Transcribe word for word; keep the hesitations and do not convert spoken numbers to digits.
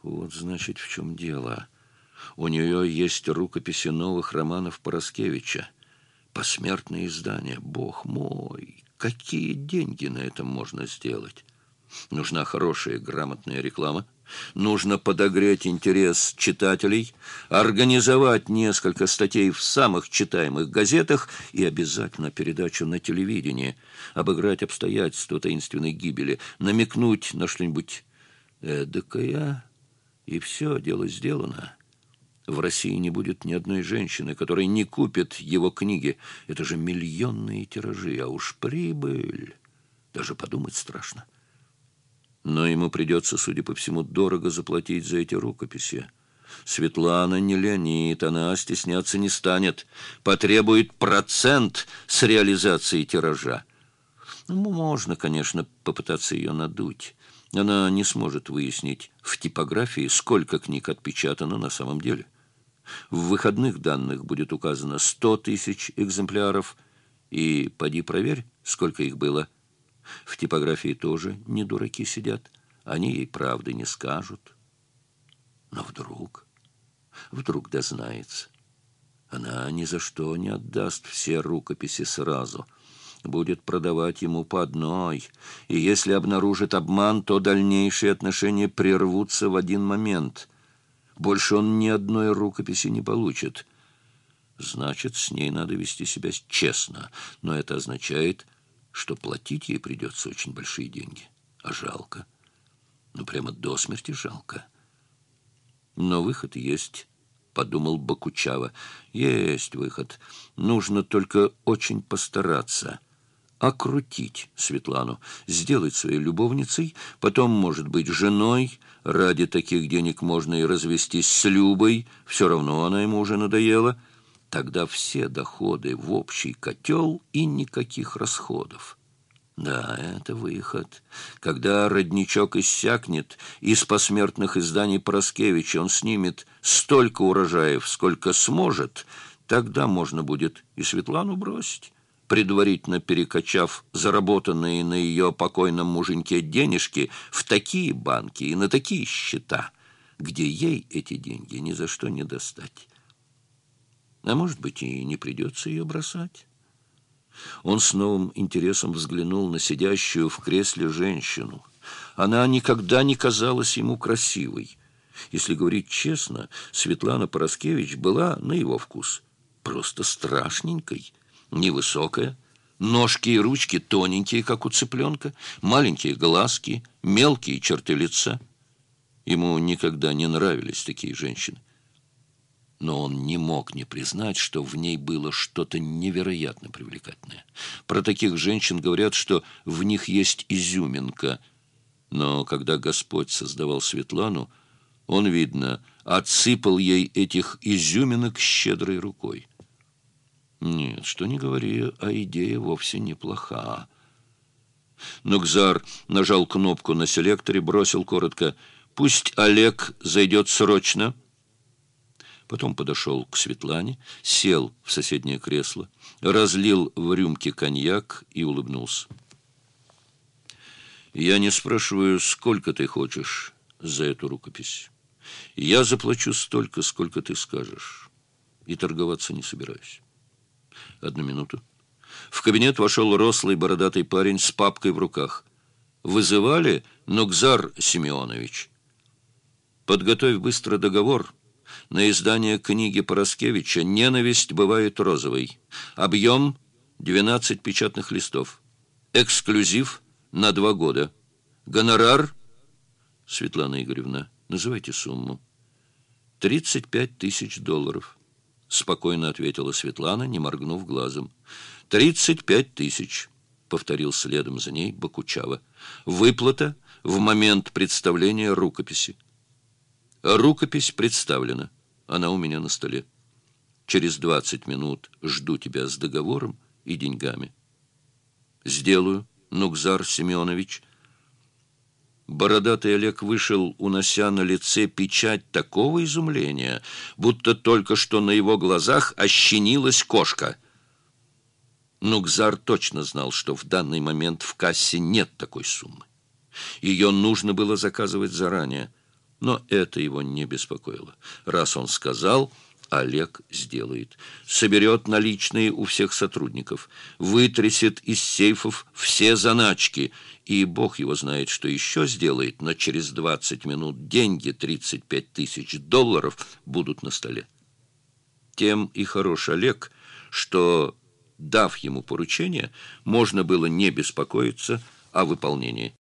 Вот, значит, в чем дело. У нее есть рукописи новых романов Параскевича. Посмертное издание. Бог мой, какие деньги на этом можно сделать? Нужна хорошая, грамотная реклама. Нужно подогреть интерес читателей, организовать несколько статей в самых читаемых газетах и обязательно передачу на телевидении, обыграть обстоятельства таинственной гибели, намекнуть на что-нибудь эдакое, и все, дело сделано. В России не будет ни одной женщины, которая не купит его книги. Это же миллионные тиражи, а уж прибыль. Даже подумать страшно. Но ему придется, судя по всему, дорого заплатить за эти рукописи. Светлана не Леонид, она стесняться не станет. Потребует процент с реализации тиража. Ну, можно, конечно, попытаться ее надуть. Она не сможет выяснить в типографии, сколько книг отпечатано на самом деле. В выходных данных будет указано сто тысяч экземпляров, и поди проверь, сколько их было. В типографии тоже не дураки сидят, они ей правды не скажут. Но вдруг, вдруг дознается. Она ни за что не отдаст все рукописи сразу, будет продавать ему по одной, и если обнаружит обман, то дальнейшие отношения прервутся в один момент. Больше он ни одной рукописи не получит. Значит, с ней надо вести себя честно, но это означает, что платить ей придется очень большие деньги. А жалко. Ну, прямо до смерти жалко. Но выход есть, подумал Бокучава. Есть выход. Нужно только очень постараться. Окрутить Светлану, сделать своей любовницей, потом, может быть, женой. Ради таких денег можно и развестись с Любой. Все равно она ему уже надоела. Тогда все доходы в общий котел и никаких расходов. Да, это выход. Когда родничок иссякнет, из посмертных изданий Параскевича он снимет столько урожаев, сколько сможет, тогда можно будет и Светлану бросить, предварительно перекачав заработанные на ее покойном муженьке денежки в такие банки и на такие счета, где ей эти деньги ни за что не достать. А может быть, и не придется ее бросать. Он с новым интересом взглянул на сидящую в кресле женщину. Она никогда не казалась ему красивой. Если говорить честно, Светлана Параскевич была, на его вкус, просто страшненькой, невысокая, ножки и ручки тоненькие, как у цыпленка, маленькие глазки, мелкие черты лица. Ему никогда не нравились такие женщины. Но он не мог не признать, что в ней было что-то невероятно привлекательное. Про таких женщин говорят, что в них есть изюминка. Но когда Господь создавал Светлану, он, видно, отсыпал ей этих изюминок щедрой рукой. Нет, что ни говори, а идея вовсе неплоха. Нукзар нажал кнопку на селекторе, бросил коротко: «Пусть Олег зайдет срочно». Потом подошел к Светлане, сел в соседнее кресло, разлил в рюмке коньяк и улыбнулся. «Я не спрашиваю, сколько ты хочешь за эту рукопись. Я заплачу столько, сколько ты скажешь, и торговаться не собираюсь». Одну минуту. В кабинет вошел рослый бородатый парень с папкой в руках. «Вызывали, Нукзар Симеонович?» «Подготовь быстро договор на издание книги Параскевича «Ненависть бывает розовой». Объем двенадцать печатных листов. Эксклюзив на два года. Гонорар, Светлана Игоревна, называйте сумму. тридцать пять тысяч долларов. Спокойно ответила Светлана, не моргнув глазом. «Тридцать пять тысяч», — повторил следом за ней Бокучава. «Выплата в момент представления рукописи». «Рукопись представлена. Она у меня на столе. Через двадцать минут жду тебя с договором и деньгами». «Сделаю, Нукзар Семенович». Бородатый Олег вышел, унося на лице печать такого изумления, будто только что на его глазах ощенилась кошка. Нукзар точно знал, что в данный момент в кассе нет такой суммы. Ее нужно было заказывать заранее. Но это его не беспокоило. Раз он сказал, Олег сделает. Соберет наличные у всех сотрудников, вытрясет из сейфов все заначки, и бог его знает, что еще сделает, но через двадцать минут деньги, тридцать пять тысяч долларов, будут на столе. Тем и хорош Олег, что, дав ему поручение, можно было не беспокоиться о выполнении.